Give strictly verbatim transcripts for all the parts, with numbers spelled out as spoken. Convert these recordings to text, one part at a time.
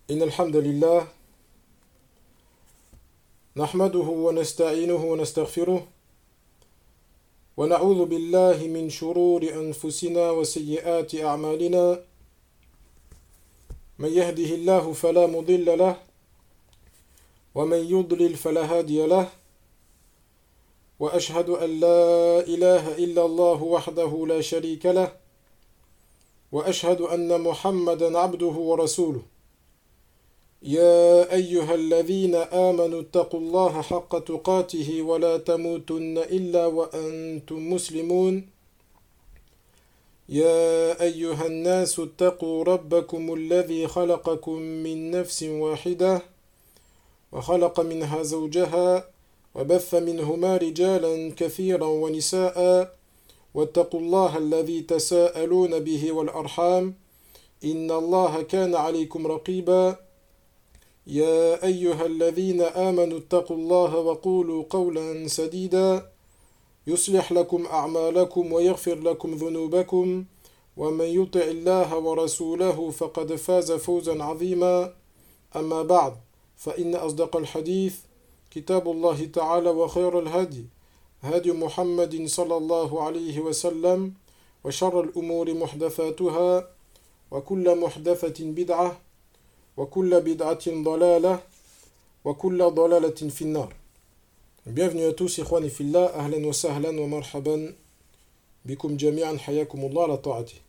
إن الحمد لله نحمده ونستعينه ونستغفره ونعوذ بالله من شرور أنفسنا وسيئات أعمالنا من يهده الله فلا مضل له ومن يضلل فلا هادي له وأشهد أن لا إله إلا الله وحده لا شريك له وأشهد أن محمدا عبده ورسوله يا أيها الذين آمنوا اتقوا الله حق تقاته ولا تموتن إلا وأنتم مسلمون يا أيها الناس اتقوا ربكم الذي خلقكم من نفس واحدة وخلق منها زوجها وبث منهما رجالا كثيرا ونساء واتقوا الله الذي تساءلون به والأرحام إن الله كان عليكم رقيبا يا أيها الذين آمنوا اتقوا الله وقولوا قولا سديدا يصلح لكم أعمالكم ويغفر لكم ذنوبكم ومن يطع الله ورسوله فقد فاز فوزا عظيما أما بعد فإن أصدق الحديث كتاب الله تعالى وخير الهدي هدي محمد صلى الله عليه وسلم وشر الأمور محدثاتها وكل محدثة بدعة وكل بدعة ضلالة وكل ضلالة في النار. Bienvenue à tous, ikhwani fillah, ahlan wa sahlan wa marhaban bikum jami'an hayakumullah la ta'ati.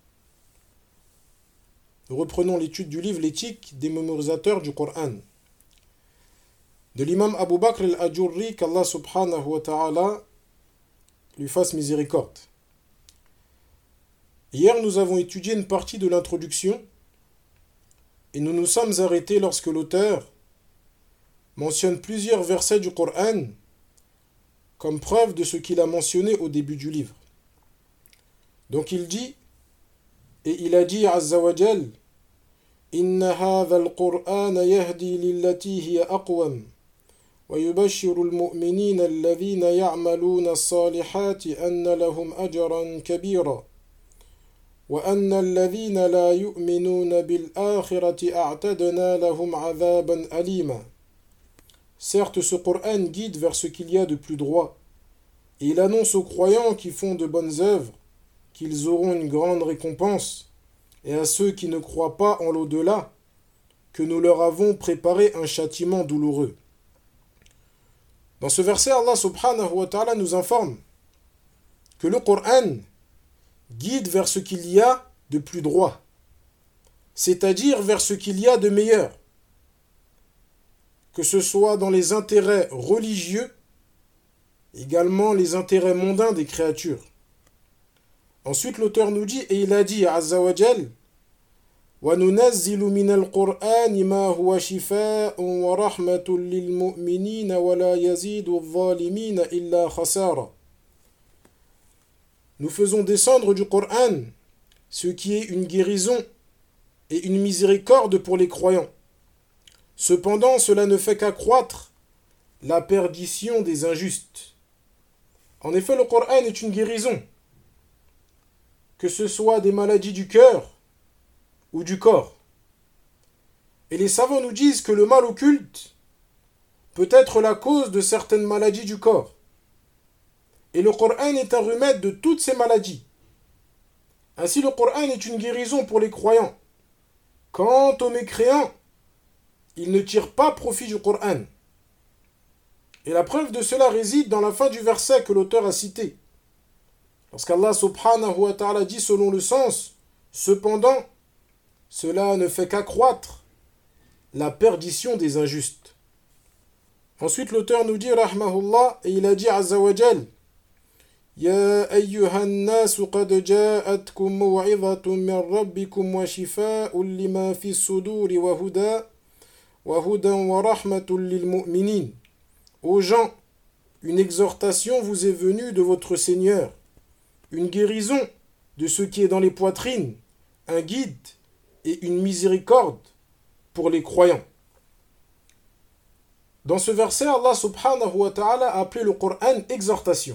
Nous reprenons l'étude du livre L'éthique des mémorisateurs du Coran de l'imam Abu Bakr al-Ajurri, qu'Allah subhanahu wa ta'ala lui fasse miséricorde. Hier, nous avons étudié une partie de l'introduction et nous nous sommes arrêtés lorsque l'auteur mentionne plusieurs versets du Coran comme preuve de ce qu'il a mentionné au début du livre. Donc il dit, et il a dit Azza wa Jal, Inna hadha al-Qur'an yahdi lillati hiya aqwam wa yubashshiru al-mu'minina alladhina ya'maluna as-salihati anna lahum ajran kabira وأن الذين لا يؤمنون بالآخرة أعتدنا لهم عذابا أليما. Certes, ce Coran guide vers ce qu'il y a de plus droit, et il annonce aux croyants qui font de bonnes œuvres qu'ils auront une grande récompense, et à ceux qui ne croient pas en l'au-delà, que nous leur avons préparé un châtiment douloureux. Dans ce verset, Allah subhanahu wa ta'ala nous informe que le Coran guide vers ce qu'il y a de plus droit, c'est-à-dire vers ce qu'il y a de meilleur, que ce soit dans les intérêts religieux, également les intérêts mondains des créatures. Ensuite, l'auteur nous dit, et il a dit, Azza wa Jal, وَنُنَزِّلُ مِنَ الْقُرْآنِ مَا هُوَ شِفَاءٌ وَرَحْمَةٌ لِلْمُؤْمِنِينَ وَلَا يَزِيدُ الظَّالِمِينَ إِلَّا خَسَارًا. Nous faisons descendre du Coran ce qui est une guérison et une miséricorde pour les croyants. Cependant, cela ne fait qu'accroître la perdition des injustes. En effet, le Coran est une guérison, que ce soit des maladies du cœur ou du corps. Et les savants nous disent que le mal occulte peut être la cause de certaines maladies du corps. Et le Coran est un remède de toutes ces maladies. Ainsi, le Coran est une guérison pour les croyants. Quant aux mécréants, ils ne tirent pas profit du Coran. Et la preuve de cela réside dans la fin du verset que l'auteur a cité. Lorsqu'Allah subhanahu wa ta'ala dit selon le sens, cependant, cela ne fait qu'accroître la perdition des injustes. Ensuite, l'auteur nous dit, rahmahullah, et il a dit, azza wa jal, يا أيها الناس قد جاءتكم موعظة من ربكم وشفاء لما في الصدور وهدى وهدى ورحمة للمؤمنين. Aux gens, une exhortation vous est venue de votre Seigneur, une guérison de ce qui est dans les poitrines, un guide et une miséricorde pour les croyants. Dans ce verset, Allah subhanahu wa ta'ala a appelé le Coran exhortation.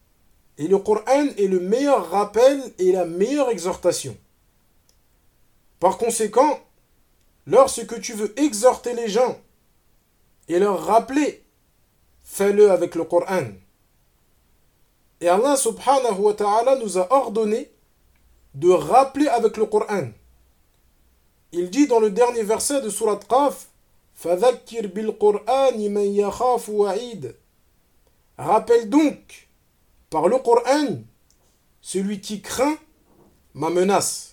Et le Coran est le meilleur rappel et la meilleure exhortation. Par conséquent, lorsque tu veux exhorter les gens et leur rappeler, fais-le avec le Coran. Et Allah subhanahu wa ta'ala nous a ordonné de rappeler avec le Coran. Il dit dans le dernier verset de Surat Qaf, فَذَكِّرْ بِالْقُرْآنِ مَنْ يَخَافُ وَعِيدٍ. Rappelle donc par le Coran celui qui craint ma menace.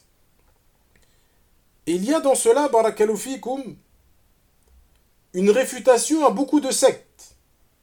Et il y a dans cela, barakallahu fikum, une réfutation à beaucoup de sectes.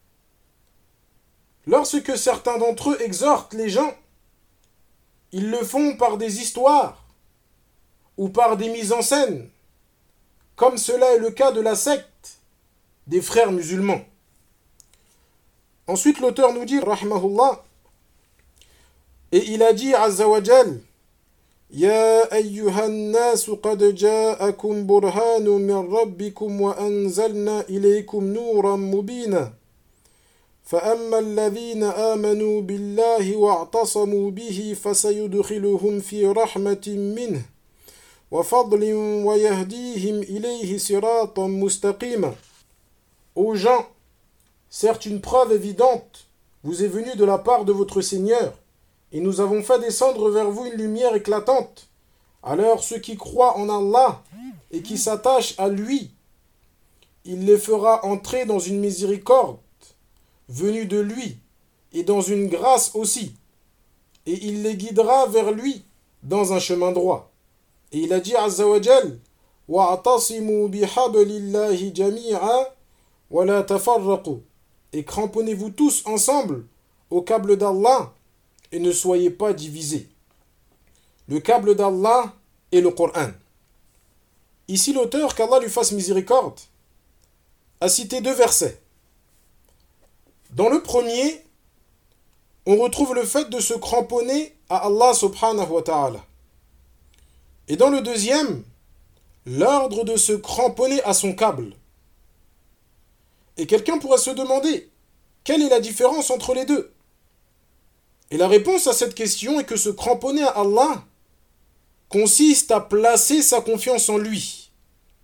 Lorsque certains d'entre eux exhortent les gens, ils le font par des histoires ou par des mises en scène, comme cela est le cas de la secte des frères musulmans. Ensuite, l'auteur nous dit, rahimahullah, et il a dit, azza wa jal, يا أيها الناس قد جاءكم برهان من ربكم وأنزلنا إليكم نورا مبينا فأما الذين آمنوا بالله واعتصموا به فسيدخلهم في رحمة منه وفضل ويهديهم إليه صراطا مستقيما. Ô gens, certes une preuve évidente vous est venue de la part de votre Seigneur, et nous avons fait descendre vers vous une lumière éclatante. Alors ceux qui croient en Allah et qui s'attachent à lui, il les fera entrer dans une miséricorde venue de lui et dans une grâce aussi. Et il les guidera vers lui dans un chemin droit. Et il a dit azza wa jal, وَاعْتَصِمُوا بِحَبْلِ اللَّهِ جَمِيعًا وَلَا تَفَرَّقُوا. Et cramponnez-vous tous ensemble au câble d'Allah et ne soyez pas divisés. Le câble d'Allah est le Coran. Ici, l'auteur, qu'Allah lui fasse miséricorde, a cité deux versets. Dans le premier, on retrouve le fait de se cramponner à Allah subhanahu wa ta'ala. Et dans le deuxième, l'ordre de se cramponner à son câble. Et quelqu'un pourrait se demander, quelle est la différence entre les deux ? Et la réponse à cette question est que se cramponner à Allah consiste à placer sa confiance en lui.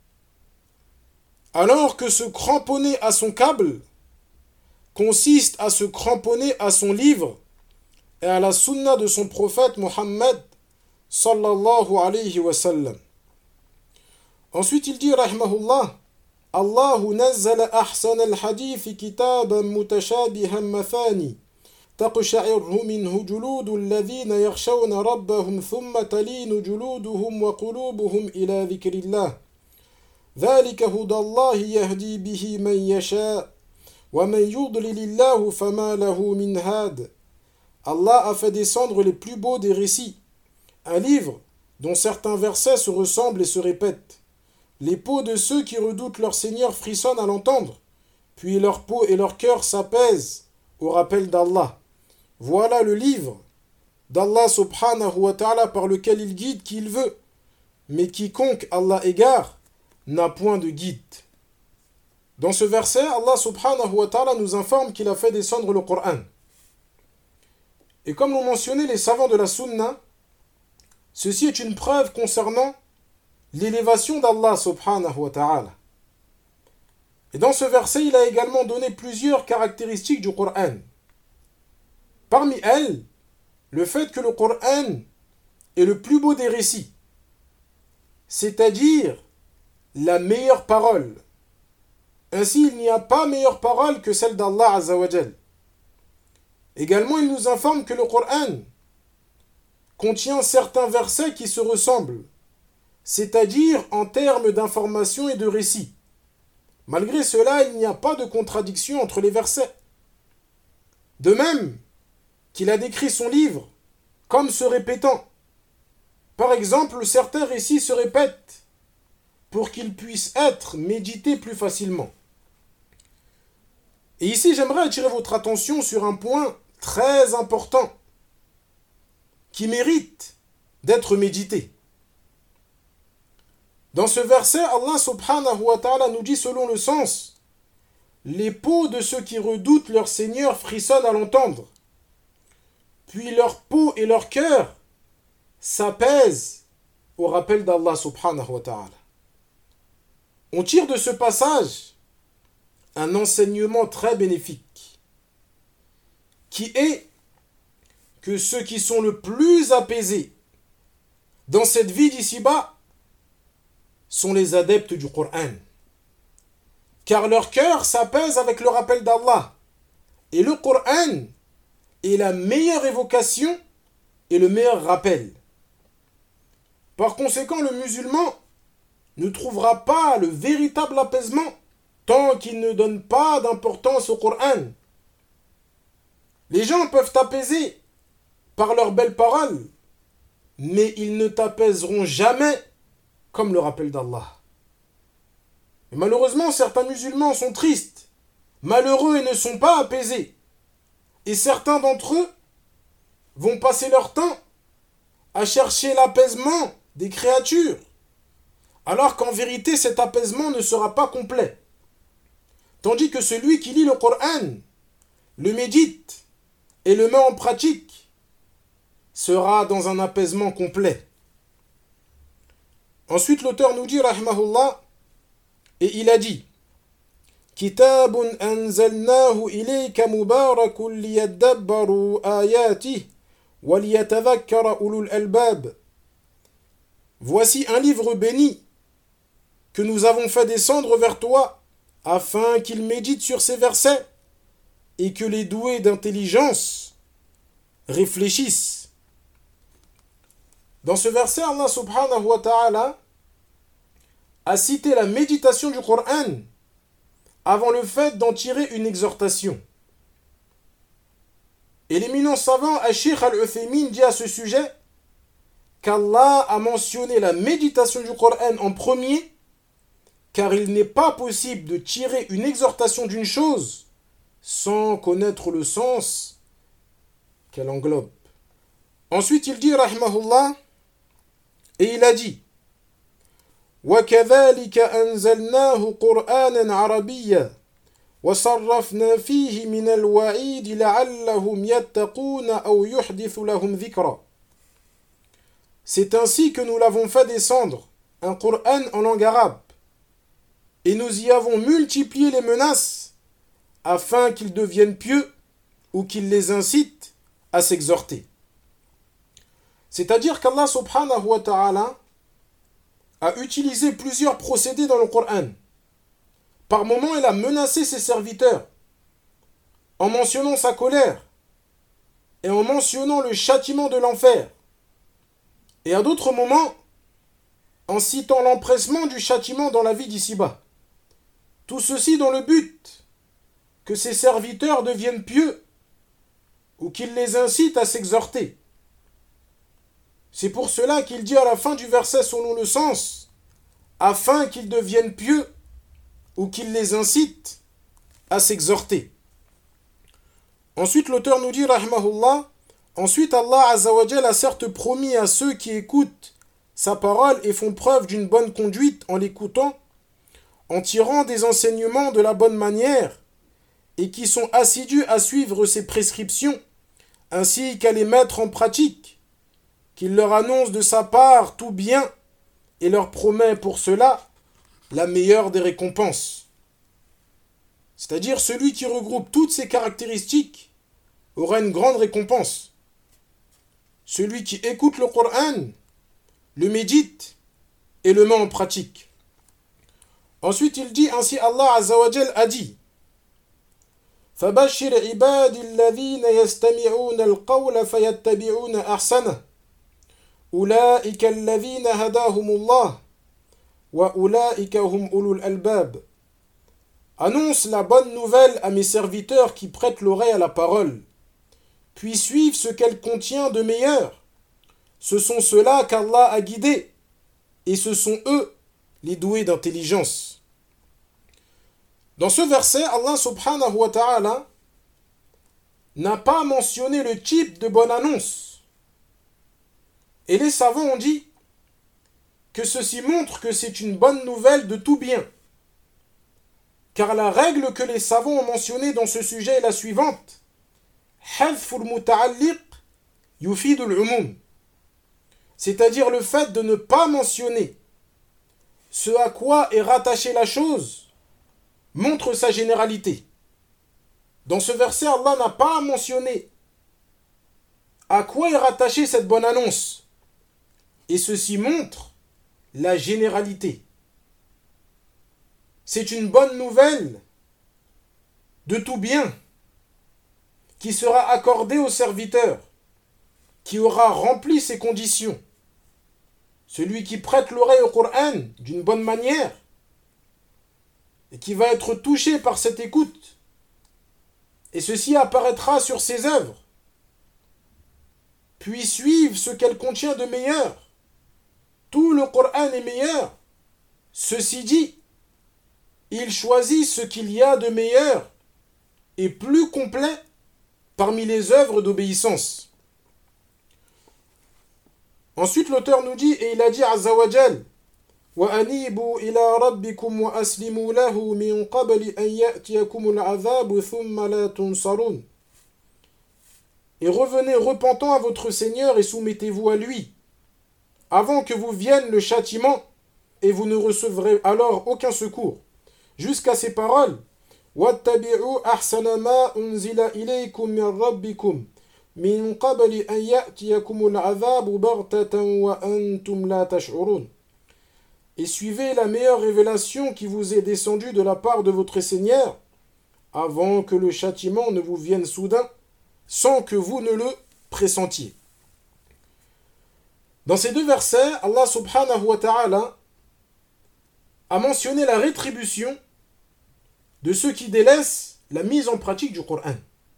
Alors que se cramponner à son câble consiste à se cramponner à son livre et à la sunna de son prophète Muhammad sallallahu alayhi wa sallam. Ensuite il dit rahimahullah, Allahu nazzala ahsan al-hadith kitaban mutashabihan mathani تقشعر منه جلود الذين يخشون ربهم ثم تلين جلودهم وقلوبهم إلى ذكر الله ذلك هدى الله يهدي به من يشاء ومن يضلل الله فما له من هاد. Allah a fait descendre les plus beaux des récits, un livre dont certains versets se ressemblent et se répètent. Les peaux de ceux qui redoutent leur Seigneur frissonnent à l'entendre, puis leur peau et leur cœur s'apaisent au rappel d'Allah. Voilà le livre d'Allah subhanahu wa ta'ala par lequel il guide qui il veut. Mais quiconque Allah égare n'a point de guide. Dans ce verset, Allah subhanahu wa ta'ala nous informe qu'il a fait descendre le Coran. Et comme l'ont mentionné les savants de la Sunna, ceci est une preuve concernant l'élévation d'Allah subhanahu wa ta'ala. Et dans ce verset, il a également donné plusieurs caractéristiques du Coran. Parmi elles, le fait que le Coran est le plus beau des récits, c'est-à-dire la meilleure parole. Ainsi, il n'y a pas meilleure parole que celle d'Allah azza wa jal. Également, il nous informe que le Coran contient certains versets qui se ressemblent, c'est-à-dire en termes d'information et de récits. Malgré cela, il n'y a pas de contradiction entre les versets. De même qu'il a décrit son livre comme se répétant. Par exemple, certains récits se répètent pour qu'ils puissent être médités plus facilement. Et ici, j'aimerais attirer votre attention sur un point très important qui mérite d'être médité. Dans ce verset, Allah subhanahu wa ta'ala nous dit selon le sens, les peaux de ceux qui redoutent leur Seigneur frissonnent à l'entendre. Puis leur peau et leur cœur s'apaisent au rappel d'Allah subhanahu wa ta'ala. On tire de ce passage un enseignement très bénéfique, qui est que ceux qui sont le plus apaisés dans cette vie d'ici-bas sont les adeptes du Coran. Car leur cœur s'apaise avec le rappel d'Allah. Et le Coran est la meilleure évocation et le meilleur rappel. Par conséquent, le musulman ne trouvera pas le véritable apaisement tant qu'il ne donne pas d'importance au Coran. Les gens peuvent t'apaiser par leurs belles paroles, mais ils ne t'apaiseront jamais comme le rappel d'Allah. Et malheureusement, certains musulmans sont tristes, malheureux et ne sont pas apaisés. Et certains d'entre eux vont passer leur temps à chercher l'apaisement des créatures, alors qu'en vérité cet apaisement ne sera pas complet. Tandis que celui qui lit le Coran, le médite et le met en pratique sera dans un apaisement complet. Ensuite l'auteur nous dit, rahimahullah, et il a dit, Kitabun anzalnahu ilayka mubarakun liyadabbaru ayatih wa liyatadhakkara ulul albab. Voici un livre béni que nous avons fait descendre vers toi afin qu'il médite sur ces versets et que les doués d'intelligence réfléchissent. Dans ce verset, Allah subhanahu wa ta'ala a cité la méditation du Coran avant le fait d'en tirer une exhortation. Et l'éminent savant Cheikh Al-Uthaymin dit à ce sujet qu'Allah a mentionné la méditation du Coran en premier, car il n'est pas possible de tirer une exhortation d'une chose sans connaître le sens qu'elle englobe. Ensuite il dit, rahimahullah, et il a dit, وَكَذَلِكَ أَنزَلْنَاهُ قُرْآنًا عَرَبِيًّا وَصَرَّفْنَا فِيهِ مِنَ الْوَعِيدِ لَعَلَّهُمْ يَتَّقُونَ أَوْ يُحْدِثُ لَهُمْ ذِكْرًا. C'est ainsi que nous l'avons fait descendre, un Coran en langue arabe, et nous y avons multiplié les menaces afin qu'ils deviennent pieux ou qu'ils les incitent à s'exhorter. C'est-à-dire qu'Allah subhanahu wa ta'ala a utilisé plusieurs procédés dans le Coran. Par moments, il a menacé ses serviteurs en mentionnant sa colère et en mentionnant le châtiment de l'enfer. Et à d'autres moments, en citant l'empressement du châtiment dans la vie d'ici-bas. Tout ceci dans le but que ses serviteurs deviennent pieux ou qu'il les incite à s'exhorter. C'est pour cela qu'il dit à la fin du verset selon le sens, afin qu'ils deviennent pieux ou qu'il les incite à s'exhorter. Ensuite l'auteur nous dit, rahimahullah, ensuite Allah Azza wa Jal a certes promis à ceux qui écoutent sa parole et font preuve d'une bonne conduite en l'écoutant, en tirant des enseignements de la bonne manière et qui sont assidus à suivre ses prescriptions ainsi qu'à les mettre en pratique, qu'il leur annonce de sa part tout bien et leur promet pour cela la meilleure des récompenses. C'est-à-dire celui qui regroupe toutes ces caractéristiques aura une grande récompense. Celui qui écoute le Coran, le médite et le met en pratique. Ensuite il dit, ainsi Allah Azza wa Jal a dit, فَبَشِّرْ عِبَادِ الَّذِينَ يَسْتَمِعُونَ الْقَوْلَ فَيَتَّبِعُونَ أَحْسَنَهُ أُولَئِكَ الَّذِينَ هَدَاهُمُ اللَّهُ وَأُولَئِكَ هُمْ أُولُو الْأَلْبَابِ. Annonce la bonne nouvelle à mes serviteurs qui prêtent l'oreille à la parole, puis suivent ce qu'elle contient de meilleur. Ce sont ceux-là qu'Allah a guidés, et ce sont eux les doués d'intelligence. Dans ce verset, Allah subhanahu wa ta'ala n'a pas mentionné le type de bonne annonce. Et les savants ont dit que ceci montre que c'est une bonne nouvelle de tout bien. Car la règle que les savants ont mentionnée dans ce sujet est la suivante. حذف المتعلق يفيد العموم. c'est-à-dire le fait de ne pas mentionner ce à quoi est rattachée la chose, montre sa généralité. Dans ce verset, Allah n'a pas mentionné à quoi est rattachée cette bonne annonce. Et ceci montre la généralité. C'est une bonne nouvelle de tout bien qui sera accordée au serviteur, qui aura rempli ses conditions. Celui qui prête l'oreille au Coran d'une bonne manière et qui va être touché par cette écoute, et ceci apparaîtra sur ses œuvres, puis suivre ce qu'elle contient de meilleur. Tout le Coran est meilleur. Ceci dit, il choisit ce qu'il y a de meilleur et plus complet parmi les œuvres d'obéissance. Ensuite, l'auteur nous dit, et il a dit Azza wa Jal, وَأَنِيبُوا إِلَىٰ رَبِّكُمْ وَأَسْلِمُوا لَهُ مِنْ قَبْلِ أَنْ يَأْتِيَكُمُ الْعَذَابُ ثُمَّ لَا تُنْصَرُونَ. Et revenez repentant à votre Seigneur et soumettez-vous à lui, avant que vous vienne le châtiment, et vous ne recevrez alors aucun secours. Jusqu'à ces paroles, وَاتَّبِعُوا أَحْسَنَ مَا أُنْزِلَ إِلَيْكُمْ مِنْ رَبِّكُمْ مِنْ قَبْلِ أَنْ يَأْتِيَكُمُ الْعَذَابُ بَغْتَةً وَأَنْتُمْ لَا تَشْعُرُونَ. Et suivez la meilleure révélation qui vous est descendue de la part de votre Seigneur, avant que le châtiment ne vous vienne soudain, sans que vous ne le pressentiez. Dans ces deux versets, Allah subhanahu wa ta'ala a mentionné la rétribution de ceux qui délaissent la mise en pratique du Coran.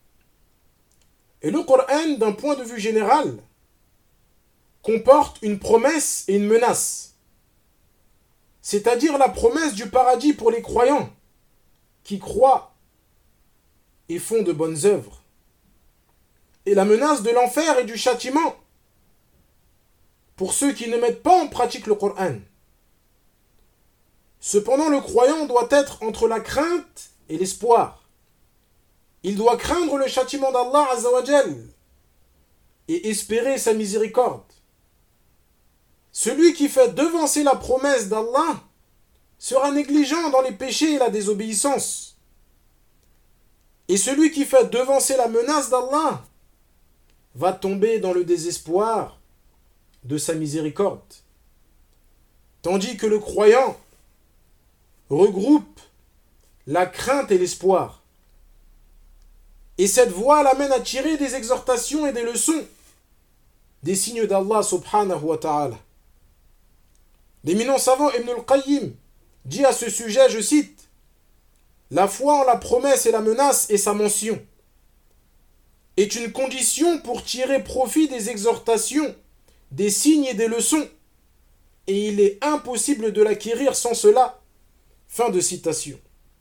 Et le Coran, d'un point de vue général, comporte une promesse et une menace. C'est-à-dire la promesse du paradis pour les croyants qui croient et font de bonnes œuvres. Et la menace de l'enfer et du châtiment pour ceux qui ne mettent pas en pratique le Coran. Cependant, le croyant doit être entre la crainte et l'espoir. Il doit craindre le châtiment d'Allah Azza wa Jal et espérer sa miséricorde. Celui qui fait devancer la promesse d'Allah sera négligent dans les péchés et la désobéissance. Et celui qui fait devancer la menace d'Allah va tomber dans le désespoir de sa miséricorde. Tandis que le croyant regroupe la crainte et l'espoir. Et cette voie l'amène à tirer des exhortations et des leçons, des signes d'Allah subhanahu wa ta'ala. L'éminent savant Ibn al-Qayyim dit à ce sujet, je cite, « La foi en la promesse et la menace et sa mention est une condition pour tirer profit des exhortations, des signes et des leçons, et il est impossible de l'acquérir sans cela. » Fin de citation.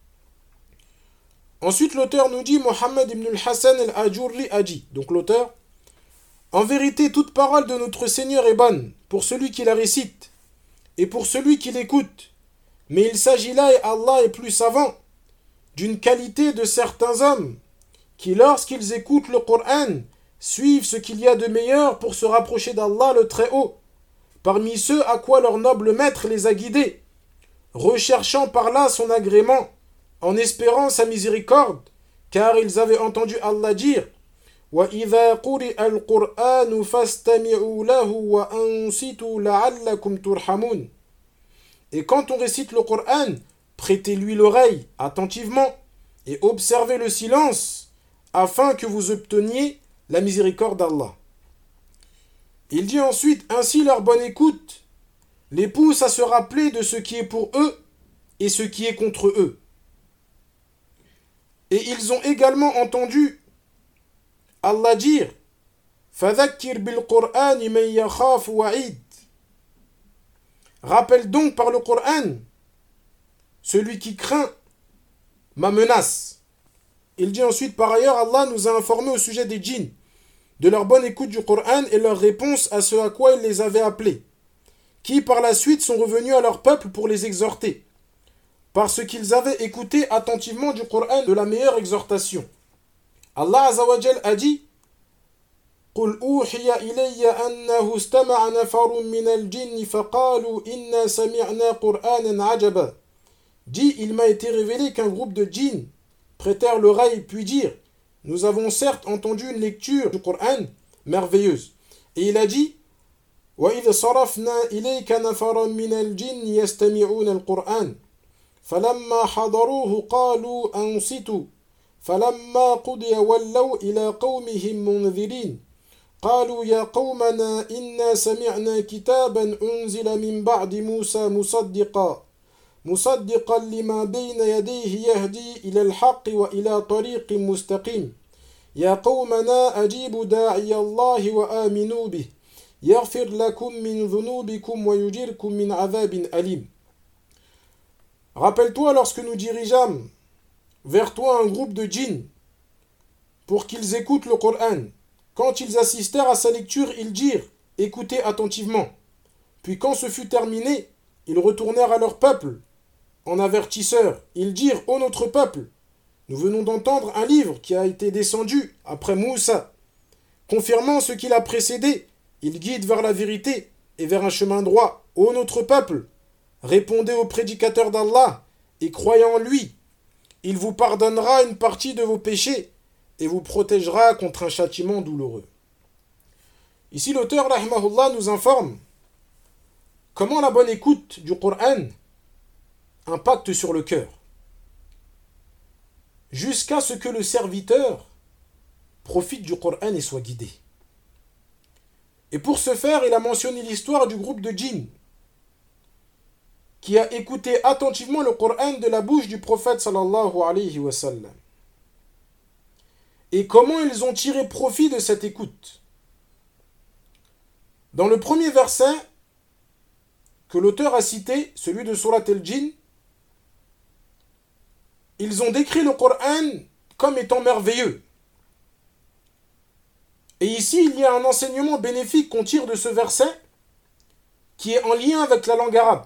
Ensuite, l'auteur nous dit, Mohammed ibn al-Hassan al-Ajurri a dit, donc l'auteur, « En vérité, toute parole de notre Seigneur est bonne pour celui qui la récite et pour celui qui l'écoute. Mais il s'agit là, et Allah est plus savant, d'une qualité de certains hommes qui, lorsqu'ils écoutent le Coran, suivent ce qu'il y a de meilleur pour se rapprocher d'Allah le Très-Haut, parmi ceux à quoi leur noble maître les a guidés, recherchant par là son agrément, en espérant sa miséricorde, car ils avaient entendu Allah dire « وَإِذَا قُرِئَ الْقُرْآنُ فَاسْتَمِعُوا لَهُ وَأَنصِتُوا لَعَلَّكُمْ تُرْحَمُونَ » Et quand on récite le Coran, prêtez-lui l'oreille attentivement et observez le silence afin que vous obteniez la miséricorde d'Allah. Il dit ensuite, ainsi leur bonne écoute les pousse à se rappeler de ce qui est pour eux et ce qui est contre eux. Et ils ont également entendu Allah dire فَذَكِّرْ بِالْقُرْآنِ مَنْ يَخَافُ وَعِيدٍ. Rappelle donc par le Coran celui qui craint ma menace. Il dit ensuite, par ailleurs, Allah nous a informé au sujet des djinns, de leur bonne écoute du Coran et leur réponse à ce à quoi il les avait appelés, qui par la suite sont revenus à leur peuple pour les exhorter, parce qu'ils avaient écouté attentivement du Coran de la meilleure exhortation. Allah Azza wa Jal a dit « قل أوحي إلي أنه استمع نفر من الجن فقالوا إنا سمعنا قرآنا عجبا. Dit, il m'a été révélé qu'un groupe de djinns prêtèrent l'oreille puis dirent, nous avons certes entendu une lecture du Coran merveilleuse. Et il a dit, وَإِذْ صَرَفْنَا إِلَيْكَ نَفَرًا مِنَ الْجِنِّ يَسْتَمِعُونَ الْقُرْآنَ فَلَمَّا حَضَرُوهُ قَالُوا أَنصِتُوا فَلَمَّا قُضِيَ وَلَّوْا إِلَى قَوْمِهِمْ مُنذِرِينَ قالوا يا قومنا إنا سمعنا كتابا أنزل من بعد موسى مصدقا مصدقا لما بين يديه يهدي إلى الحق وإلى طريق مستقيم يا قومنا أجيبوا داعي الله وآمنوا به يغفر لكم من ذنوبكم ويجيركم من عذاب أليم. Rappelle-toi lorsque nous dirigeâmes vers toi un groupe de djinns pour qu'ils écoutent le Coran. Quand ils assistèrent à sa lecture, ils dirent « Écoutez attentivement ». Puis quand ce fut terminé, ils retournèrent à leur peuple en avertisseurs. Ils dirent « Ô notre peuple, nous venons d'entendre un livre qui a été descendu après Moussa, confirmant ce qu'il a précédé. Il guide vers la vérité et vers un chemin droit. Ô notre peuple, répondez au prédicateur d'Allah et croyez en lui. Il vous pardonnera une partie de vos péchés et vous protégera contre un châtiment douloureux. » Ici, l'auteur, rahimahullah, nous informe comment la bonne écoute du Coran impacte sur le cœur, jusqu'à ce que le serviteur profite du Coran et soit guidé. Et pour ce faire, il a mentionné l'histoire du groupe de djinns qui a écouté attentivement le Coran de la bouche du prophète sallallahu alayhi wa sallam. Et comment ils ont tiré profit de cette écoute. Dans le premier verset que l'auteur a cité, celui de Surat al-Jinn, ils ont décrit le Coran comme étant merveilleux. Et ici, il y a un enseignement bénéfique qu'on tire de ce verset qui est en lien avec la langue arabe.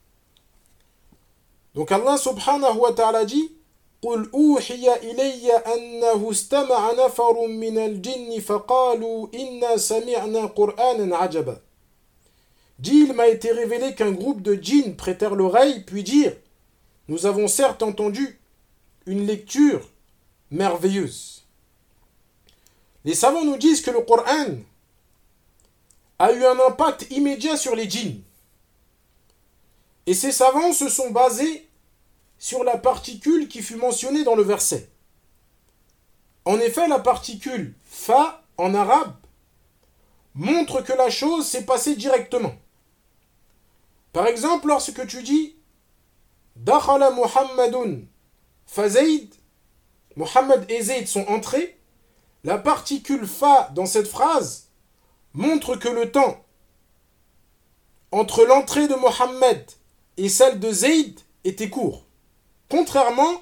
Donc Allah subhanahu wa ta'ala dit قُلْ أُوحِيَ إِلَيَّ أَنَّهُ اسْتَمَعَ نَفَرٌ مِنَ الْجِنِّ فَقَالُوا إِنَّا سَمِعْنَا قُرْآنًا عَجَبًا. Dit, il m'a été révélé qu'un groupe de djinns prêtèrent l'oreille, puis dirent, nous avons certes entendu une lecture merveilleuse. Les savants nous disent que le Coran a eu un impact immédiat sur les djinns. Et ces savants se sont basés sur la particule qui fut mentionnée dans le verset. En effet, la particule « fa » en arabe montre que la chose s'est passée directement. Par exemple, lorsque tu dis « Dakhala Muhammadun fa Zayd » Muhammad et Zayd sont entrés, la particule « fa » dans cette phrase montre que le temps entre l'entrée de Muhammad et celle de Zayd était court. Contrairement,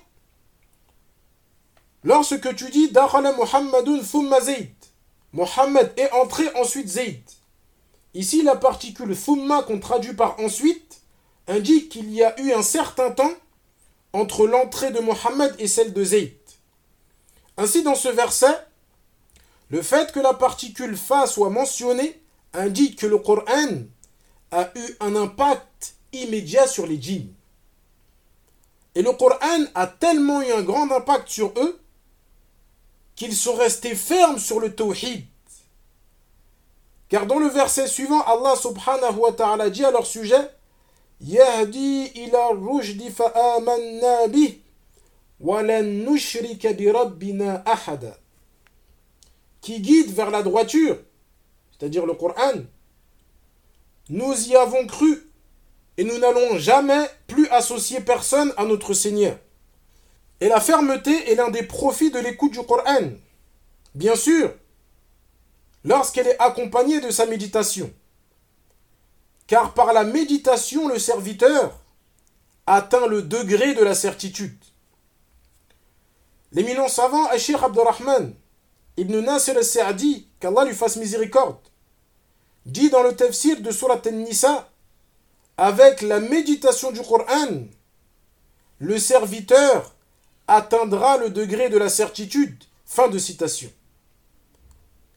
lorsque tu dis Dakhala Muhammadun thumma Zayd, Muhammad est entré, ensuite Zayd. Ici, la particule thumma qu'on traduit par ensuite indique qu'il y a eu un certain temps entre l'entrée de Muhammad et celle de Zayd. Ainsi, dans ce verset, le fait que la particule fa soit mentionnée indique que le Coran a eu un impact immédiat sur les djinns. Et le Coran a tellement eu un grand impact sur eux qu'ils sont restés fermes sur le tawhid. Car dans le verset suivant, Allah subhanahu wa ta'ala dit à leur sujet Yahdi ila rushdi fa'amanna bih wa lan nushrika bi rabbina ahada. Qui guide vers la droiture, c'est-à-dire le Coran, nous y avons cru et nous n'allons jamais plus associer personne à notre Seigneur. Et la fermeté est l'un des profits de l'écoute du Coran. Bien sûr, lorsqu'elle est accompagnée de sa méditation. Car par la méditation, le serviteur atteint le degré de la certitude. L'éminent savant, Cheikh Abdurrahman Ibn Nasir al-Sa'di, qu'Allah lui fasse miséricorde, dit dans le tafsir de Surat An-Nisa, avec la méditation du Coran, le serviteur atteindra le degré de la certitude. Fin de citation.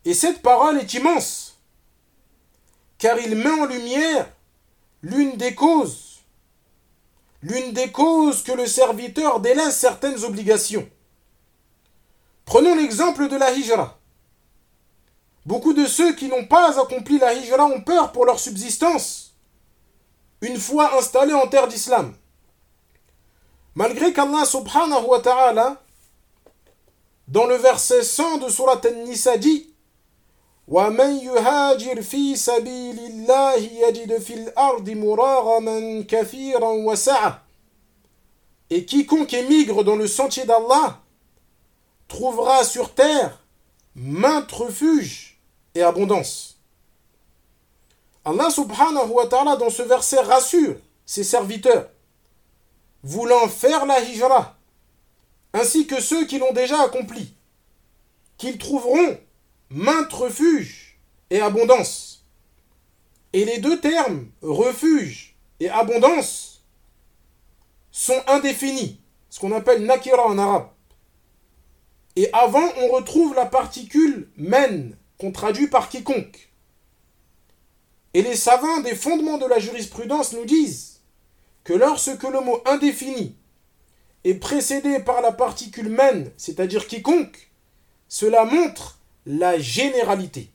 Et cette parole est immense, car il met en lumière l'une des causes, l'une des causes que le serviteur délaisse certaines obligations. Prenons l'exemple de la hijra. Beaucoup de ceux qui n'ont pas accompli la hijra ont peur pour leur subsistance, une fois installés en terre d'islam. Malgré qu'Allah subhanahu wa ta'ala, dans le verset cent de Surat An-Nisa dit وَمَنْ يُهَاجِرْ فِي سَبِيلِ اللَّهِ يَجِدْ فِي الْأَرْضِ مُرَاغَمًا كَثِيرًا وَسَعَةً. Et quiconque émigre dans le sentier d'Allah trouvera sur terre maintes refuges et abondance. Allah subhanahu wa ta'ala dans ce verset rassure ses serviteurs voulant faire la hijra, ainsi que ceux qui l'ont déjà accompli, qu'ils trouveront maintes refuges et abondance. Et les deux termes, refuge et abondance, sont indéfinis, ce qu'on appelle nakira en arabe. Et avant, on retrouve la particule men, qu'on traduit par quiconque. Et les savants des fondements de la jurisprudence nous disent que lorsque le mot indéfini est précédé par la particule men, c'est-à-dire quiconque, cela montre la généralité.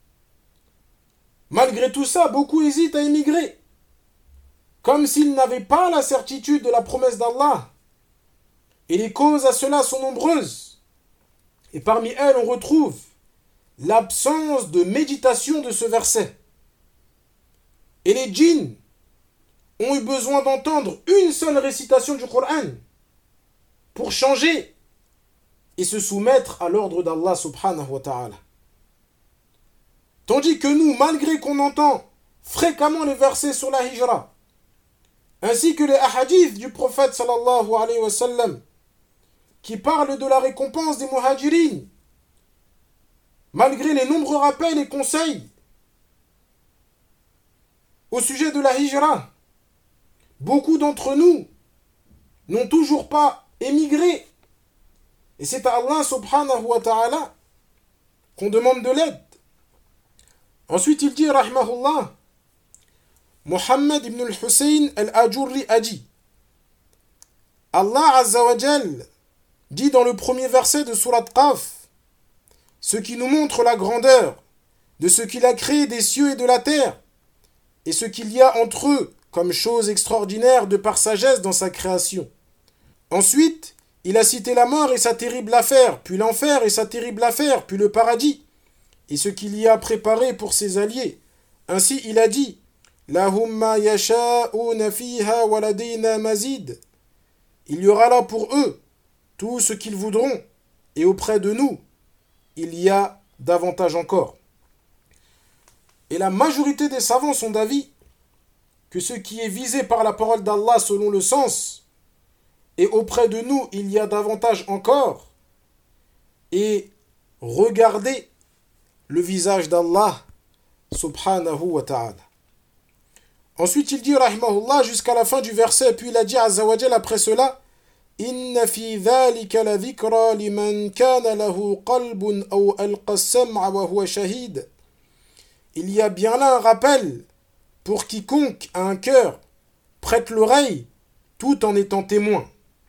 Malgré tout ça, beaucoup hésitent à émigrer, comme s'ils n'avaient pas la certitude de la promesse d'Allah. Et les causes à cela sont nombreuses. Et parmi elles, on retrouve l'absence de méditation de ce verset. Et les djinns ont eu besoin d'entendre une seule récitation du Coran pour changer et se soumettre à l'ordre d'Allah subhanahu wa ta'ala. Tandis que nous, malgré qu'on entend fréquemment les versets sur la hijra, ainsi que les ahadiths du prophète sallallahu alayhi wa sallam, qui parlent de la récompense des muhajirin, malgré les nombreux rappels et conseils au sujet de la hijra, beaucoup d'entre nous n'ont toujours pas émigré. Et c'est à Allah subhanahu wa ta'ala qu'on demande de l'aide. Ensuite il dit, rahimahullah, Muhammad ibn al-Hussein al-Ajurri a dit, Allah azza wa jal dit dans le premier verset de Surat Qaf, ce qui nous montre la grandeur de ce qu'il a créé des cieux et de la terre, et ce qu'il y a entre eux comme chose extraordinaire de par sagesse dans sa création. Ensuite, il a cité la mort et sa terrible affaire, puis l'enfer et sa terrible affaire, puis le paradis, et ce qu'il y a préparé pour ses alliés. Ainsi, il a dit, Lahum ma yasha'una fiha wa ladayna mazid. Il y aura là pour eux tout ce qu'ils voudront, et auprès de nous, il y a davantage encore. Et la majorité des savants sont d'avis que ce qui est visé par la parole d'Allah selon le sens, et auprès de nous il y a davantage encore, et regardez le visage d'Allah subhanahu wa ta'ala. Ensuite il dit rahimahullah jusqu'à la fin du verset, puis il a dit azza wa jal après cela, Inna fi dhalika la dhikra liman kana lahu qalbun aw alqa as-sam'a wa huwa shahid. Il y a bien là un rappel pour quiconque a un cœur, prête l'oreille, tout en étant témoin.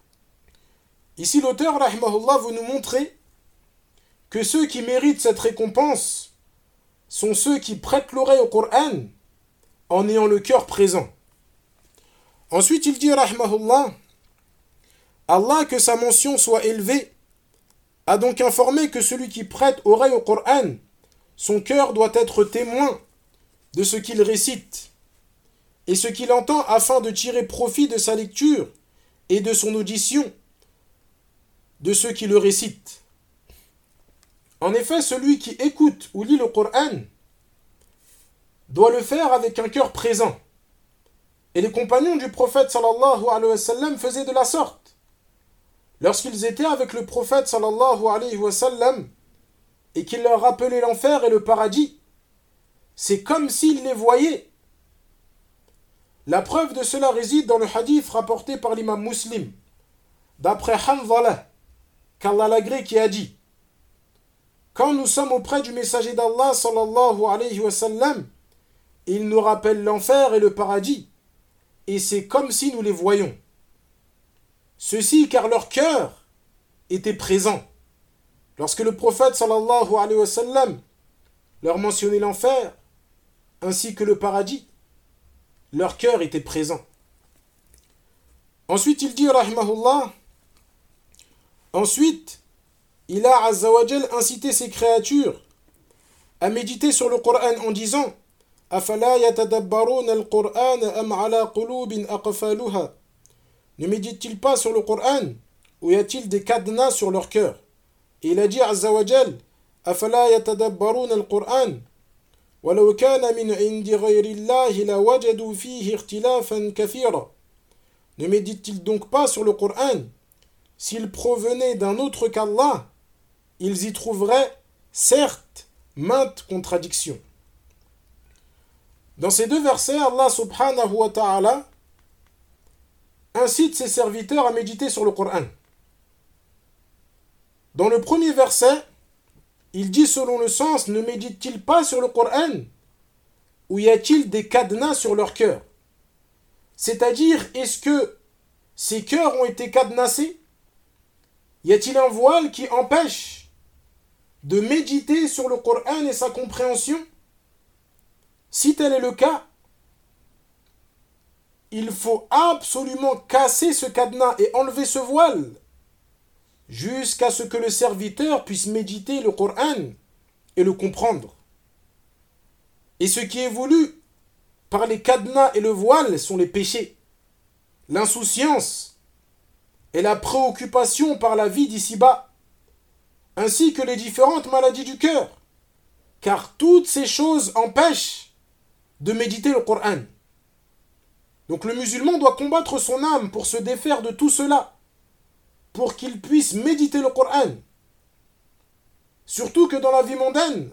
Ici, l'auteur, rahimahullah, veut nous montrer que ceux qui méritent cette récompense sont ceux qui prêtent l'oreille au Coran en ayant le cœur présent. Ensuite, il dit, rahimahullah, Allah, que sa mention soit élevée, a donc informé que celui qui prête oreille au Coran, son cœur doit être témoin de ce qu'il récite et ce qu'il entend afin de tirer profit de sa lecture et de son audition de ceux qui le récitent. En effet, celui qui écoute ou lit le Coran doit le faire avec un cœur présent. Et les compagnons du prophète sallallahu alayhi wa sallam faisaient de la sorte. Lorsqu'ils étaient avec le prophète sallallahu alayhi wa sallam et qu'il leur rappelait l'enfer et le paradis, c'est comme s'ils les voyaient. La preuve de cela réside dans le hadith rapporté par l'imam Muslim, d'après Hanzala, qu'Allah l'agrée, qui a dit, quand nous sommes auprès du messager d'Allah sallallahu alayhi wa sallam, il nous rappelle l'enfer et le paradis, et c'est comme si nous les voyons. Ceci car leur cœur était présent. Lorsque le prophète sallallahu alayhi wa sallam leur mentionnait l'enfer, ainsi que le paradis, leur cœur était présent. Ensuite il dit, rahimahullah, ensuite, il a azza wa jal incité ses créatures à méditer sur le Coran en disant Afala yatadabbaruna al-Qur'an am ala qulubin aqfaluha. Ne médite-t-il pas sur le Coran ou y a-t-il des cadenas sur leur cœur? Et il a dit azza wa jal Afala yatadabbaruna al-Qur'an walau kana min indi ghayri Allahi lawajadu fihi ikhtilafan kathira. Ne médite-t-il donc pas sur le Coran? S'il provenait d'un autre qu'Allah, ils y trouveraient, certes, maintes contradictions. Dans ces deux versets, Allah subhanahu wa ta'ala incite ses serviteurs à méditer sur le Coran. Dans le premier verset, il dit selon le sens, ne médite-t-il pas sur le Coran ou y a-t-il des cadenas sur leur cœur? C'est-à-dire, est-ce que ces cœurs ont été cadenassés? Y a-t-il un voile qui empêche de méditer sur le Coran et sa compréhension? Si tel est le cas, il faut absolument casser ce cadenas et enlever ce voile jusqu'à ce que le serviteur puisse méditer le Coran et le comprendre. Et ce qui est voulu par les cadenas et le voile sont les péchés, l'insouciance et la préoccupation par la vie d'ici-bas, ainsi que les différentes maladies du cœur, car toutes ces choses empêchent de méditer le Coran. Donc le musulman doit combattre son âme pour se défaire de tout cela, pour qu'il puisse méditer le Coran. Surtout que dans la vie mondaine,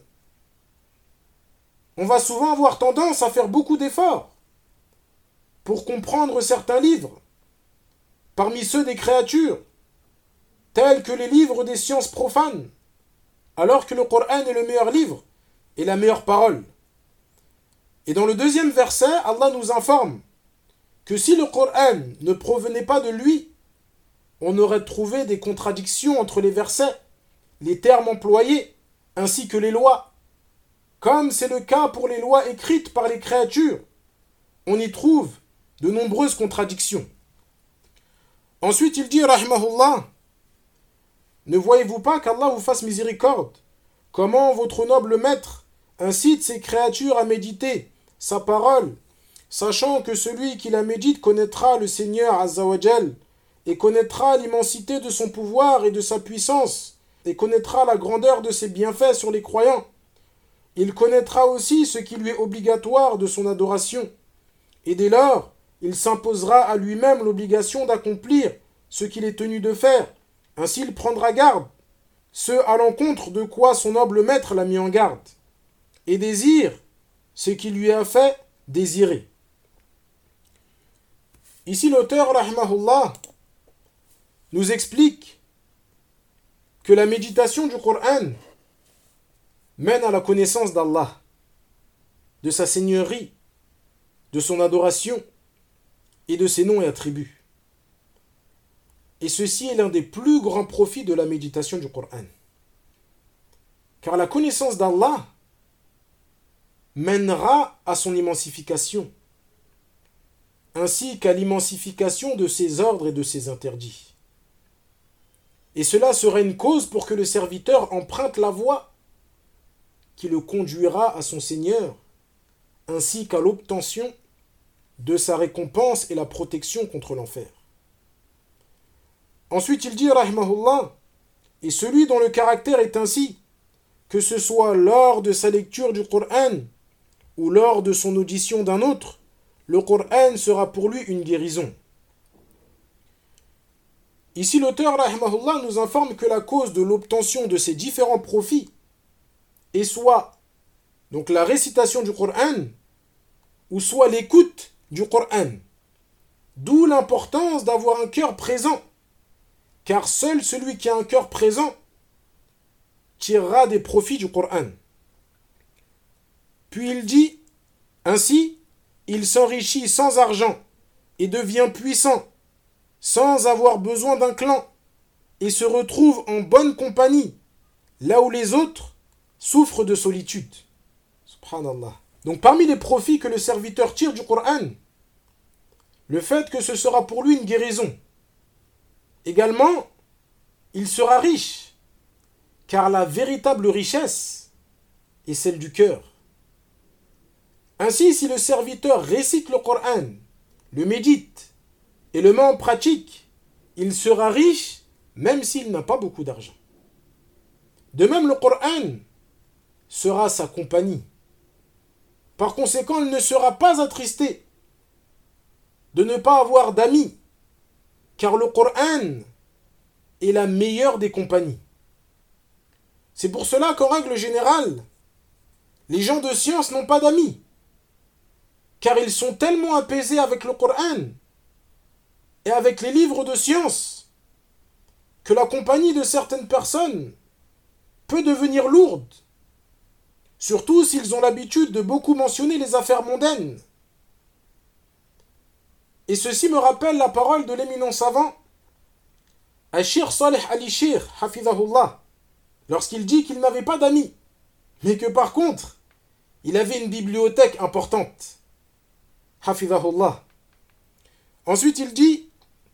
on va souvent avoir tendance à faire beaucoup d'efforts pour comprendre certains livres, parmi ceux des créatures, tels que les livres des sciences profanes, alors que le Coran est le meilleur livre et la meilleure parole. Et dans le deuxième verset, Allah nous informe que si le Coran ne provenait pas de lui, on aurait trouvé des contradictions entre les versets, les termes employés, ainsi que les lois. Comme c'est le cas pour les lois écrites par les créatures, on y trouve de nombreuses contradictions. Ensuite, il dit, rahimahullah, ne voyez-vous pas qu'Allah vous fasse miséricorde? Comment votre noble maître incite ses créatures à méditer sa parole, sachant que celui qui la médite connaîtra le Seigneur Azza wa Jal et connaîtra l'immensité de son pouvoir et de sa puissance et connaîtra la grandeur de ses bienfaits sur les croyants. Il connaîtra aussi ce qui lui est obligatoire de son adoration. Et dès lors, il s'imposera à lui-même l'obligation d'accomplir ce qu'il est tenu de faire. Ainsi il prendra garde, ce à l'encontre de quoi son noble maître l'a mis en garde, et désire ce qui lui a fait désirer. Ici l'auteur, rahimahullah, nous explique que la méditation du Coran mène à la connaissance d'Allah, de sa seigneurie, de son adoration et de ses noms et attributs. Et ceci est l'un des plus grands profits de la méditation du Coran. Car la connaissance d'Allah mènera à son immensification, ainsi qu'à l'immensification de ses ordres et de ses interdits. Et cela sera une cause pour que le serviteur emprunte la voie qui le conduira à son Seigneur, ainsi qu'à l'obtention de sa récompense et la protection contre l'enfer. Ensuite, il dit, rahimahullah, et celui dont le caractère est ainsi, que ce soit lors de sa lecture du Coran ou lors de son audition d'un autre, le Coran sera pour lui une guérison. Ici, l'auteur, rahimahullah, nous informe que la cause de l'obtention de ces différents profits est soit donc la récitation du Coran ou soit l'écoute du Coran. D'où l'importance d'avoir un cœur présent, car seul celui qui a un cœur présent tirera des profits du Coran. Puis il dit, ainsi, il s'enrichit sans argent et devient puissant, sans avoir besoin d'un clan, et se retrouve en bonne compagnie, là où les autres souffrent de solitude. Subhanallah. Donc parmi les profits que le serviteur tire du Coran, le fait que ce sera pour lui une guérison. Également, il sera riche, car la véritable richesse est celle du cœur. Ainsi, si le serviteur récite le Coran, le médite et le met en pratique, il sera riche même s'il n'a pas beaucoup d'argent. De même, le Coran sera sa compagnie. Par conséquent, il ne sera pas attristé de ne pas avoir d'amis, car le Coran est la meilleure des compagnies. C'est pour cela qu'en règle générale, les gens de science n'ont pas d'amis, car ils sont tellement apaisés avec le Coran et avec les livres de science que la compagnie de certaines personnes peut devenir lourde, surtout s'ils ont l'habitude de beaucoup mentionner les affaires mondaines. Et ceci me rappelle la parole de l'éminent savant Ashir Saleh Ali Shir, hafidhahullah, lorsqu'il dit qu'il n'avait pas d'amis, mais que par contre, il avait une bibliothèque importante. Hafidhahullah. Ensuite, il dit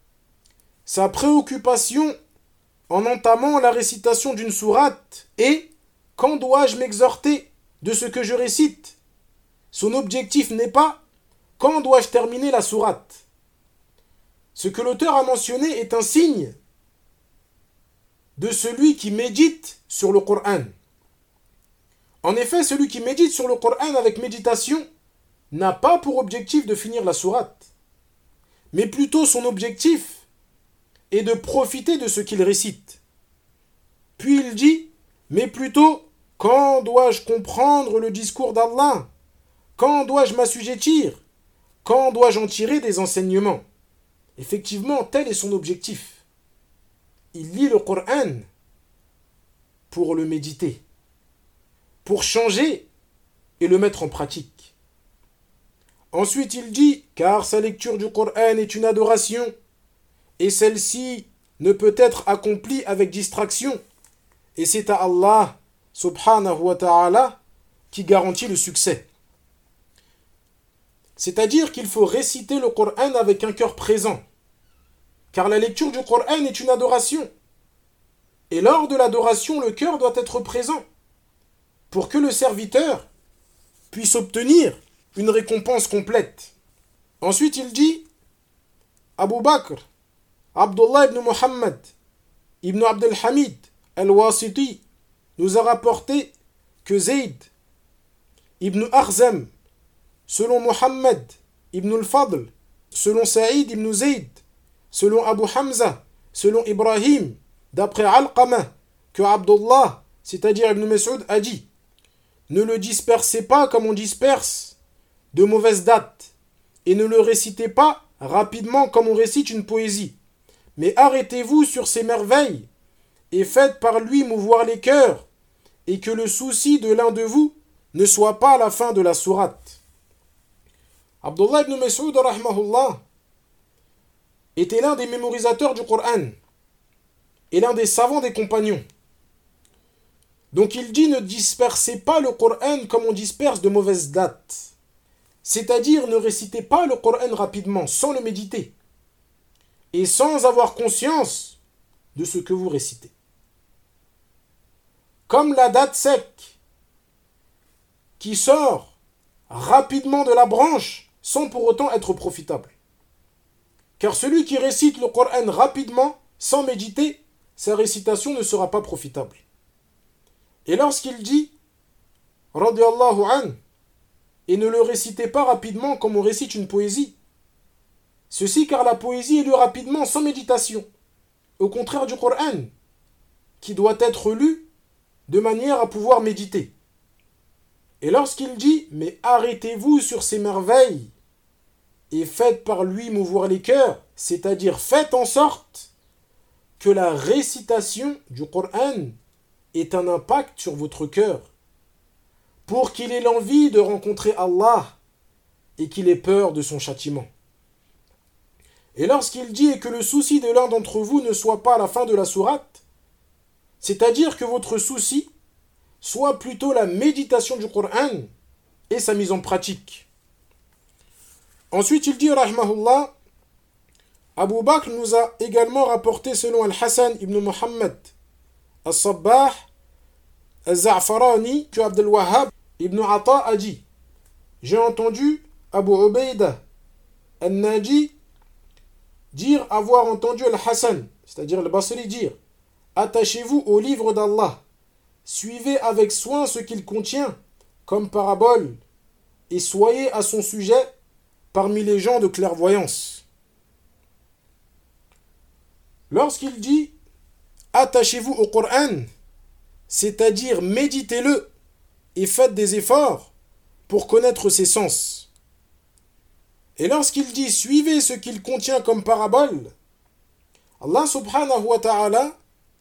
sa préoccupation en entamant la récitation d'une sourate est « Quand dois-je m'exhorter de ce que je récite ?» Son objectif n'est pas « Quand dois-je terminer la sourate ?» Ce que l'auteur a mentionné est un signe de celui qui médite sur le Coran. En effet, celui qui médite sur le Coran avec méditation n'a pas pour objectif de finir la sourate, mais plutôt son objectif est de profiter de ce qu'il récite. Puis il dit, mais plutôt, quand dois-je comprendre le discours d'Allah? Quand dois-je m'assujettir? Quand dois-je en tirer des enseignements? Effectivement, tel est son objectif. Il lit le Coran pour le méditer, pour changer et le mettre en pratique. Ensuite, il dit, car sa lecture du Coran est une adoration, et celle-ci ne peut être accomplie avec distraction, et c'est à Allah, subhanahu wa ta'ala, qui garantit le succès. C'est-à-dire qu'il faut réciter le Coran avec un cœur présent, car la lecture du Coran est une adoration, et lors de l'adoration, le cœur doit être présent, pour que le serviteur puisse obtenir une récompense complète. Ensuite, il dit, Abu Bakr, Abdullah ibn Muhammad, ibn Abd al-Hamid, al-Wasiti, nous a rapporté que Zayd ibn Akhzam, selon Muhammad ibn al-Fadl, selon Saïd ibn Zayd, selon Abu Hamza, selon Ibrahim, d'après Al-Qama, que Abdullah, c'est-à-dire Ibn Mas'ud, a dit, ne le dispersez pas comme on disperse de mauvaises dates, et ne le récitez pas rapidement comme on récite une poésie, mais arrêtez-vous sur ces merveilles, et faites par lui mouvoir les cœurs, et que le souci de l'un de vous ne soit pas à la fin de la sourate. Abdullah ibn Mas'ud, rahmahullah, était l'un des mémorisateurs du Coran, et l'un des savants des compagnons. Donc il dit, ne dispersez pas le Coran comme on disperse de mauvaises dates. C'est-à-dire, ne récitez pas le Coran rapidement, sans le méditer, et sans avoir conscience de ce que vous récitez. Comme la date sec, qui sort rapidement de la branche, sans pour autant être profitable. Car celui qui récite le Coran rapidement, sans méditer, sa récitation ne sera pas profitable. Et lorsqu'il dit, radiyallahu an, et ne le récitez pas rapidement comme on récite une poésie. Ceci car la poésie est lue rapidement sans méditation, au contraire du Coran, qui doit être lu de manière à pouvoir méditer. Et lorsqu'il dit, mais arrêtez-vous sur ces merveilles, et faites par lui mouvoir les cœurs, c'est-à-dire faites en sorte que la récitation du Coran ait un impact sur votre cœur, pour qu'il ait l'envie de rencontrer Allah et qu'il ait peur de son châtiment. Et lorsqu'il dit que le souci de l'un d'entre vous ne soit pas à la fin de la sourate, c'est-à-dire que votre souci soit plutôt la méditation du Coran et sa mise en pratique. Ensuite, il dit, rahmahullah, Abu Bakr nous a également rapporté selon Al-Hassan ibn Muhammad Al-Sabbah Al-Za'farani que Abdel Wahhab ibn Ata a dit: j'ai entendu Abu Ubaida Al-Naji dire avoir entendu Al-Hassan, c'est-à-dire Al-Basri, dire: attachez-vous au livre d'Allah, suivez avec soin ce qu'il contient comme parabole et soyez à son sujet parmi les gens de clairvoyance. Lorsqu'il dit attachez-vous au Coran, c'est-à-dire méditez-le et faites des efforts pour connaître ses sens. Et lorsqu'il dit suivez ce qu'il contient comme parabole, Allah subhanahu wa ta'ala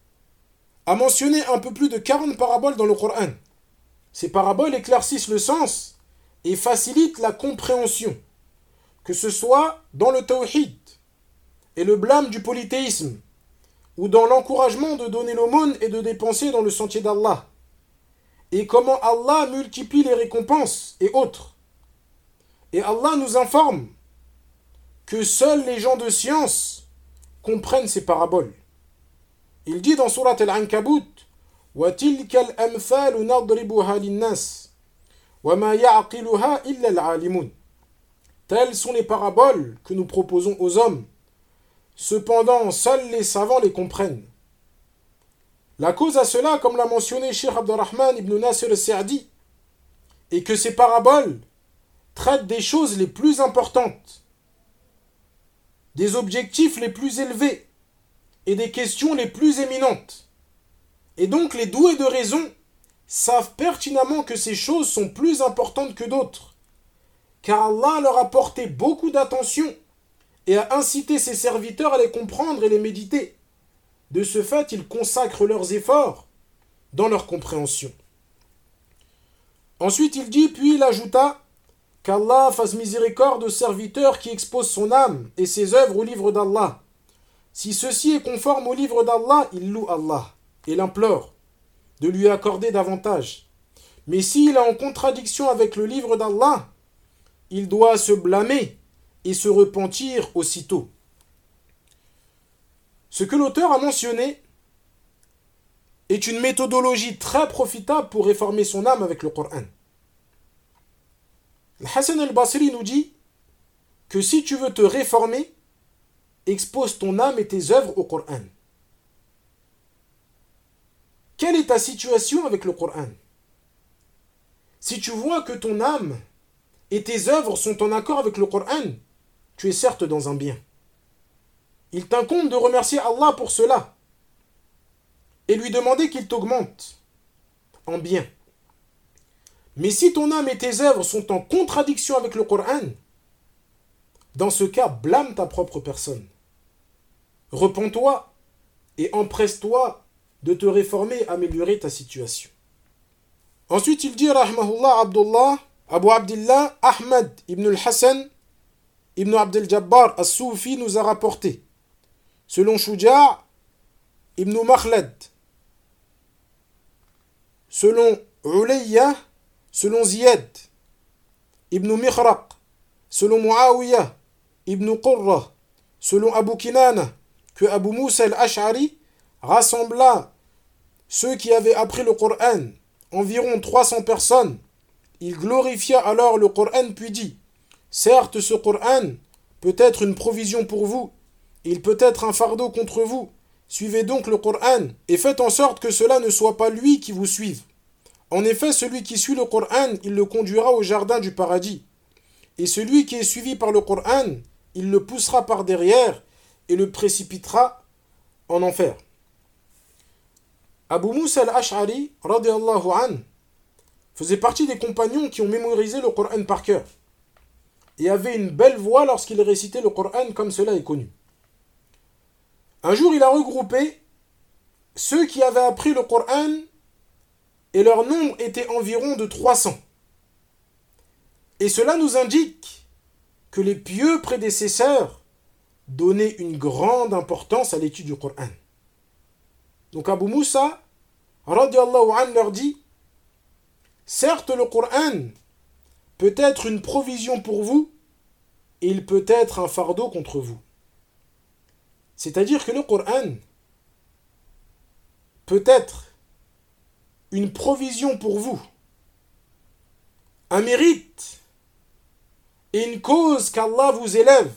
a mentionné un peu plus de quarante paraboles dans le Coran. Ces paraboles éclaircissent le sens et facilitent la compréhension, que ce soit dans le tawhid et le blâme du polythéisme, ou dans l'encouragement de donner l'aumône et de dépenser dans le sentier d'Allah, et comment Allah multiplie les récompenses et autres. Et Allah nous informe que seuls les gens de science comprennent ces paraboles. Il dit dans Surat Al-Ankabut: وَتِلْكَ الْأَمْثَالُ نَضْرِبُهَا لِلنَّاسِ وَمَا يَعْقِلُهَا إِلَّا الْعَالِمُونَ. Telles sont les paraboles que nous proposons aux hommes. Cependant, seuls les savants les comprennent. La cause à cela, comme l'a mentionné Cheikh Abdurrahman ibn Nasir al-Sa'di, est que ces paraboles traitent des choses les plus importantes, des objectifs les plus élevés et des questions les plus éminentes. Et donc les doués de raison savent pertinemment que ces choses sont plus importantes que d'autres, car Allah leur a porté beaucoup d'attention et a incité ses serviteurs à les comprendre et les méditer. De ce fait, ils consacrent leurs efforts dans leur compréhension. Ensuite, il dit, puis il ajouta, qu'Allah fasse miséricorde aux serviteurs qui exposent son âme et ses œuvres au livre d'Allah. Si ceci est conforme au livre d'Allah, il loue Allah et l'implore de lui accorder davantage. Mais s'il est en contradiction avec le livre d'Allah, il doit se blâmer et se repentir aussitôt. Ce que l'auteur a mentionné est une méthodologie très profitable pour réformer son âme avec le Coran. Hassan al-Basri nous dit que si tu veux te réformer, expose ton âme et tes œuvres au Coran. Quelle est ta situation avec le Coran? Si tu vois que ton âme et tes œuvres sont en accord avec le Coran, tu es certes dans un bien. Il t'incombe de remercier Allah pour cela et lui demander qu'il t'augmente en bien. Mais si ton âme et tes œuvres sont en contradiction avec le Coran, dans ce cas, blâme ta propre personne. Repens-toi et empresse-toi de te réformer et améliorer ta situation. Ensuite, il dit, rahmahullah, Abdullah, Abu Abdillah, Ahmad ibn al-Hassan, ibn Abdel Jabbar as-Soufi nous a rapporté, selon Shuja' ibn Makhlad, selon Ulayya, selon Ziyad ibn Mikhraq, selon Muawiyah ibn Qurra, selon Abu Kinana, que Abu Musa al-Ash'ari rassembla ceux qui avaient appris le Coran, environ trois cents personnes. Il glorifia alors le Coran puis dit: certes, ce Coran peut être une provision pour vous, il peut être un fardeau contre vous. Suivez donc le Coran et faites en sorte que cela ne soit pas lui qui vous suive. En effet, celui qui suit le Coran, il le conduira au jardin du paradis. Et celui qui est suivi par le Coran, il le poussera par derrière et le précipitera en enfer. Abu Musa al-Ash'ari, radiyallahu anhu, faisait partie des compagnons qui ont mémorisé le Coran par cœur et avait une belle voix lorsqu'il récitait le Coran, comme cela est connu. Un jour, il a regroupé ceux qui avaient appris le Coran et leur nombre était environ de trois cents. Et cela nous indique que les pieux prédécesseurs donnaient une grande importance à l'étude du Coran. Donc Abu Moussa, radiallahu anhu, leur dit, certes le Coran peut être une provision pour vous, et il peut être un fardeau contre vous. C'est-à-dire que le Coran peut être une provision pour vous, un mérite et une cause qu'Allah vous élève,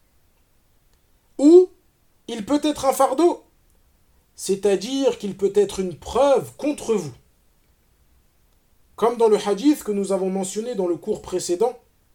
ou il peut être un fardeau, c'est-à-dire qu'il peut être une preuve contre vous. Comme dans le hadith que nous avons mentionné dans le cours précédent,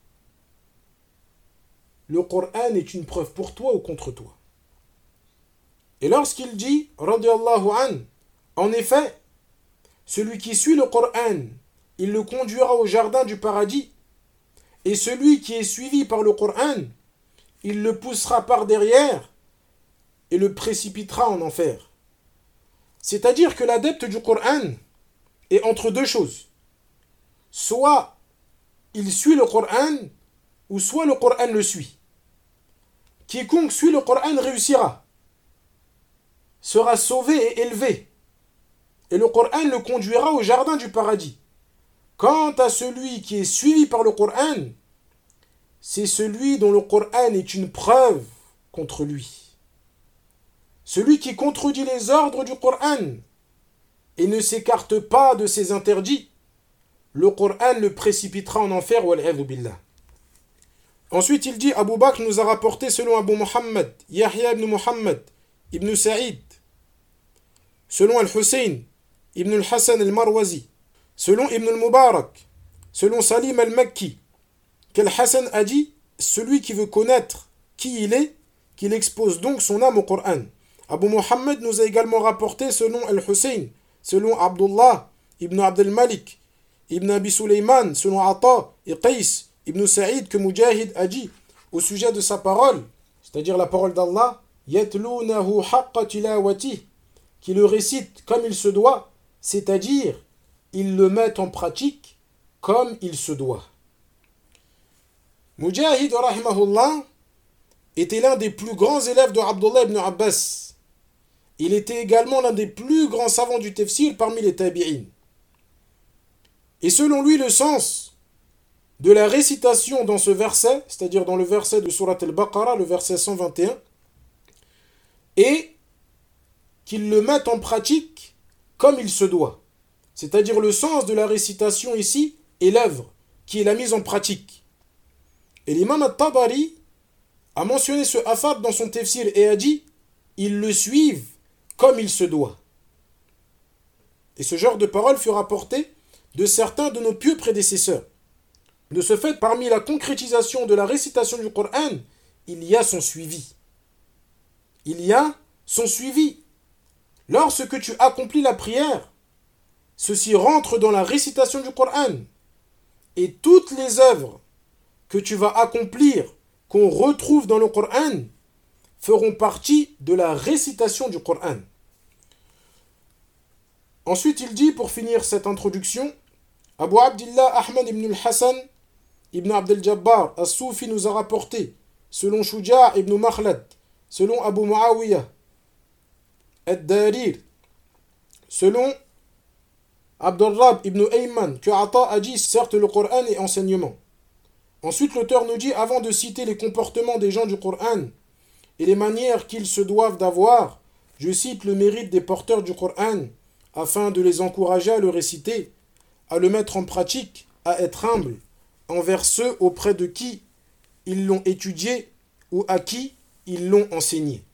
le Coran est une preuve pour toi ou contre toi. Et lorsqu'il dit, radiyallahu an, en effet, celui qui suit le Coran, il le conduira au jardin du paradis, et celui qui est suivi par le Coran, il le poussera par derrière et le précipitera en enfer. C'est-à-dire que l'adepte du Coran est entre deux choses. Soit il suit le Coran, ou soit le Coran le suit. Quiconque suit le Coran réussira, sera sauvé et élevé, et le Coran le conduira au jardin du paradis. Quant à celui qui est suivi par le Coran, c'est celui dont le Coran est une preuve contre lui. Celui qui contredit les ordres du Coran et ne s'écarte pas de ses interdits, le Coran le précipitera en enfer, wal-'iyadhu billah. Ensuite, il dit, Abu Bakr nous a rapporté selon Abu Muhammad, Yahya ibn Muhammad, ibn Sa'id, selon Al-Hussein, ibn al-Hassan al-Marwazi, selon Ibn al-Mubarak, selon Salim al-Makki, qu'Al-Hassan a dit, celui qui veut connaître qui il est, qu'il expose donc son âme au Coran. Abu Muhammad nous a également rapporté selon Al-Hussein, selon Abdullah, ibn Abd al-Malik, ibn Abi Suleyman, selon Ata et Qais, ibn Sa'id, que Mujahid a dit au sujet de sa parole, c'est-à-dire la parole d'Allah, yatlunahu haqqa tilawati, qui le récite comme il se doit, c'est-à-dire ils le mettent en pratique comme il se doit. Mujahid rahimahullah était l'un des plus grands élèves de Abdullah ibn Abbas. Il était également l'un des plus grands savants du tafsir parmi les tabi'in. Et selon lui, le sens de la récitation dans ce verset, c'est-à-dire dans le verset de Surat al-Baqarah, le verset cent vingt et un, est qu'ils le mettent en pratique comme il se doit. C'est-à-dire le sens de la récitation ici est l'œuvre, qui est la mise en pratique. Et l'imam al-Tabari a mentionné ce afad dans son tafsir et a dit « Ils le suivent comme il se doit ». Et ce genre de parole fut rapporté de certains de nos pieux prédécesseurs. De ce fait, parmi la concrétisation de la récitation du Coran, il y a son suivi. Il y a son suivi. Lorsque tu accomplis la prière, ceci rentre dans la récitation du Coran. Et toutes les œuvres que tu vas accomplir, qu'on retrouve dans le Coran, feront partie de la récitation du Coran. Ensuite, il dit, pour finir cette introduction, Abu Abdillah Ahmad ibn al-Hassan ibn Abd al-Jabbar as-Soufi nous a rapporté, selon Shuja' ibn Makhlad, selon Abu Muawiyah ad-Darir, selon Abdurrab ibn Ayman, que Ata a dit, certes le Coran est enseignement. Ensuite, l'auteur nous dit, avant de citer les comportements des gens du Coran et les manières qu'ils se doivent d'avoir, je cite le mérite des porteurs du Coran, afin de les encourager à le réciter, à le mettre en pratique, à être humble envers ceux auprès de qui ils l'ont étudié ou à qui ils l'ont enseigné.